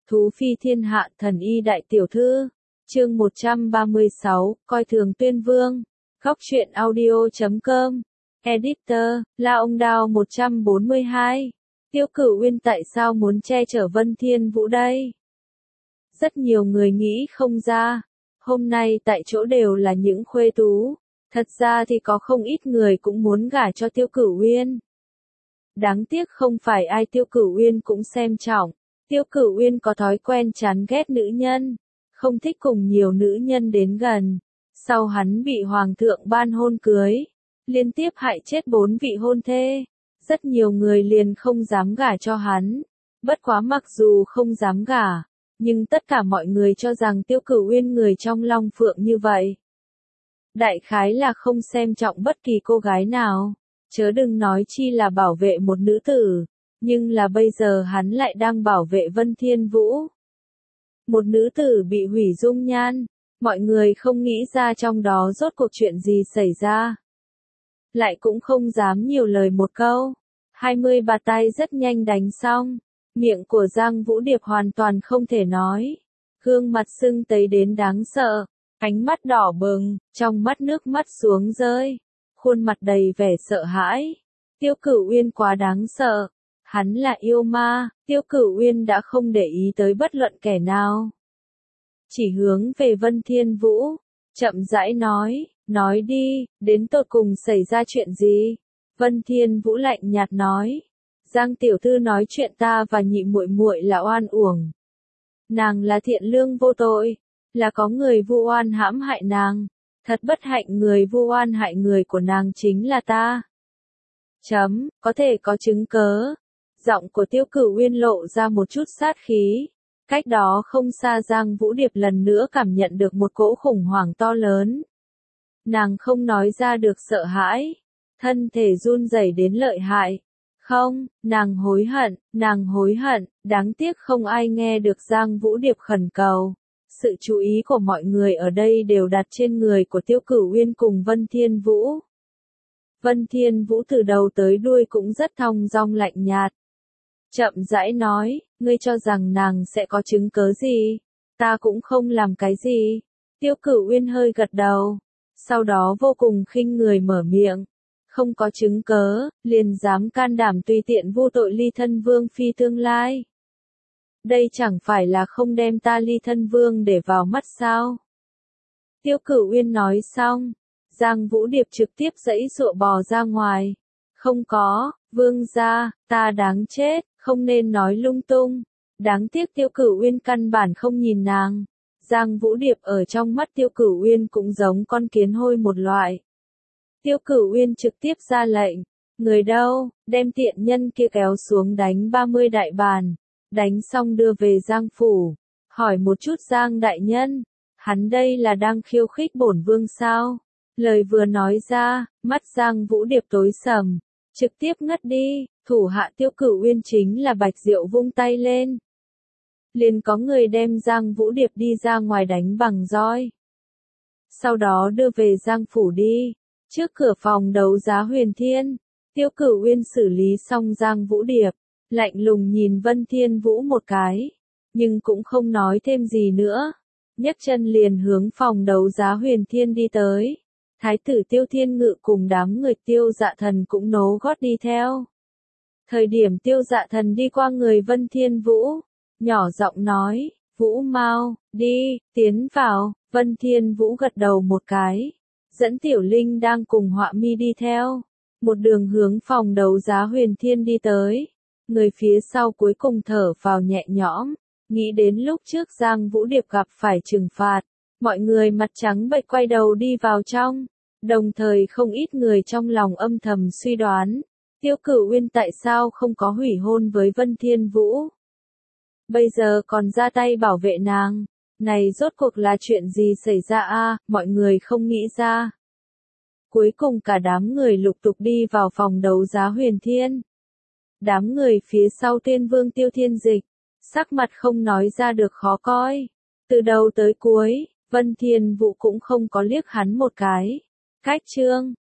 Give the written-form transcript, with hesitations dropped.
Thú phi thiên hạ thần y đại tiểu thư. Chương 136, coi thường tuyên vương. Góc truyện audio.com. Editor, La Ông Đao 142. Tiêu Cửu Uyên tại sao muốn che chở Vân Thiên Vũ đây? Rất nhiều người nghĩ không ra. Hôm nay tại chỗ đều là những khuê tú. Thật ra thì có không ít người cũng muốn gả cho Tiêu Cửu Uyên. Đáng tiếc không phải ai Tiêu Cửu Uyên cũng xem trọng. Tiêu Cửu Uyên có thói quen chán ghét nữ nhân, không thích cùng nhiều nữ nhân đến gần. Sau hắn bị hoàng thượng ban hôn cưới, liên tiếp hại chết 4 vị hôn thê. Rất nhiều người liền không dám gả cho hắn. Bất quá mặc dù không dám gả, nhưng tất cả mọi người cho rằng Tiêu Cửu Uyên người trong Long Phượng như vậy. Đại khái là không xem trọng bất kỳ cô gái nào, chớ đừng nói chi là bảo vệ một nữ tử. Nhưng là bây giờ hắn lại đang bảo vệ Vân Thiên Vũ. Một nữ tử bị hủy dung nhan, mọi người không nghĩ ra trong đó rốt cuộc chuyện gì xảy ra. Lại cũng không dám nhiều lời một câu. 20 bà tay rất nhanh đánh xong, miệng của Giang Vũ Điệp hoàn toàn không thể nói. Gương mặt sưng tấy đến đáng sợ, ánh mắt đỏ bừng, trong mắt nước mắt xuống rơi, khuôn mặt đầy vẻ sợ hãi. Tiêu Cửu Uyên quá đáng sợ. Hắn là yêu ma, Tiêu Cửu Uyên đã không để ý tới bất luận kẻ nào. Chỉ hướng về Vân Thiên Vũ, chậm rãi nói đi, đến tột cùng xảy ra chuyện gì? Vân Thiên Vũ lạnh nhạt nói, Giang tiểu thư nói chuyện ta và nhị muội muội là oan uổng. Nàng là thiện lương vô tội, là có người vu oan hãm hại nàng, thật bất hạnh người vu oan hại người của nàng chính là ta. Có thể có chứng cớ. Giọng của Tiêu Cửu Uyên lộ ra một chút sát khí. Cách đó không xa Giang Vũ Điệp lần nữa cảm nhận được một cỗ khủng hoảng to lớn. Nàng không nói ra được sợ hãi. Thân thể run rẩy đến lợi hại. Không, nàng hối hận, đáng tiếc không ai nghe được Giang Vũ Điệp khẩn cầu. Sự chú ý của mọi người ở đây đều đặt trên người của Tiêu Cửu Uyên cùng Vân Thiên Vũ. Vân Thiên Vũ từ đầu tới đuôi cũng rất thong dong lạnh nhạt. Chậm rãi nói, ngươi cho rằng nàng sẽ có chứng cớ gì? Ta cũng không làm cái gì. Tiêu Cửu Uyên hơi gật đầu. Sau đó vô cùng khinh người mở miệng. Không có chứng cớ, liền dám can đảm tùy tiện vu tội ly thân vương phi tương lai. Đây chẳng phải là không đem ta ly thân vương để vào mắt sao? Tiêu Cửu Uyên nói xong, Giang Vũ Điệp trực tiếp giãy giụa bò ra ngoài. Không có, vương gia, ta đáng chết, không nên nói lung tung. Đáng tiếc Tiêu Cửu Uyên căn bản không nhìn nàng. Giang Vũ Điệp ở trong mắt Tiêu Cửu Uyên cũng giống con kiến hôi một loại. Tiêu Cửu Uyên trực tiếp ra lệnh, người đâu, đem tiện nhân kia kéo xuống đánh 30 đại bàn. Đánh xong đưa về Giang phủ. Hỏi một chút Giang đại nhân, hắn đây là đang khiêu khích bổn vương sao? Lời vừa nói ra, mắt Giang Vũ Điệp tối sầm, trực tiếp ngất đi. Thủ hạ Tiêu Cửu Uyên chính là Bạch Diệu vung tay lên. Liền có người đem Giang Vũ Điệp đi ra ngoài đánh bằng roi. Sau đó đưa về Giang phủ đi. Trước cửa phòng đấu giá Huyền Thiên, Tiêu Cửu Uyên xử lý xong Giang Vũ Điệp, lạnh lùng nhìn Vân Thiên Vũ một cái, nhưng cũng không nói thêm gì nữa. Nhấc chân liền hướng phòng đấu giá Huyền Thiên đi tới. Thái tử Tiêu Thiên Ngự cùng đám người Tiêu Dạ Thần cũng nối gót đi theo. Thời điểm Tiêu Dạ Thần đi qua người Vân Thiên Vũ, nhỏ giọng nói, Vũ mau, đi, tiến vào. Vân Thiên Vũ gật đầu một cái, dẫn Tiểu Linh đang cùng Họa Mi đi theo, một đường hướng phòng đấu giá Huyền Thiên đi tới. Người phía sau cuối cùng thở phào nhẹ nhõm, nghĩ đến lúc trước Giang Vũ Điệp gặp phải trừng phạt, mọi người mặt trắng bệch quay đầu đi vào trong, đồng thời không ít người trong lòng âm thầm suy đoán, Tiêu Cửu Uyên tại sao không có hủy hôn với Vân Thiên Vũ? Bây giờ còn ra tay bảo vệ nàng, này rốt cuộc là chuyện gì xảy ra a? Mọi người không nghĩ ra. Cuối cùng cả đám người lục tục đi vào phòng đấu giá Huyền Thiên. Đám người phía sau Tiên Vương Tiêu Thiên Dịch, sắc mặt không nói ra được khó coi. Từ đầu tới cuối, Vân Thiên Vũ cũng không có liếc hắn một cái. Cách chương,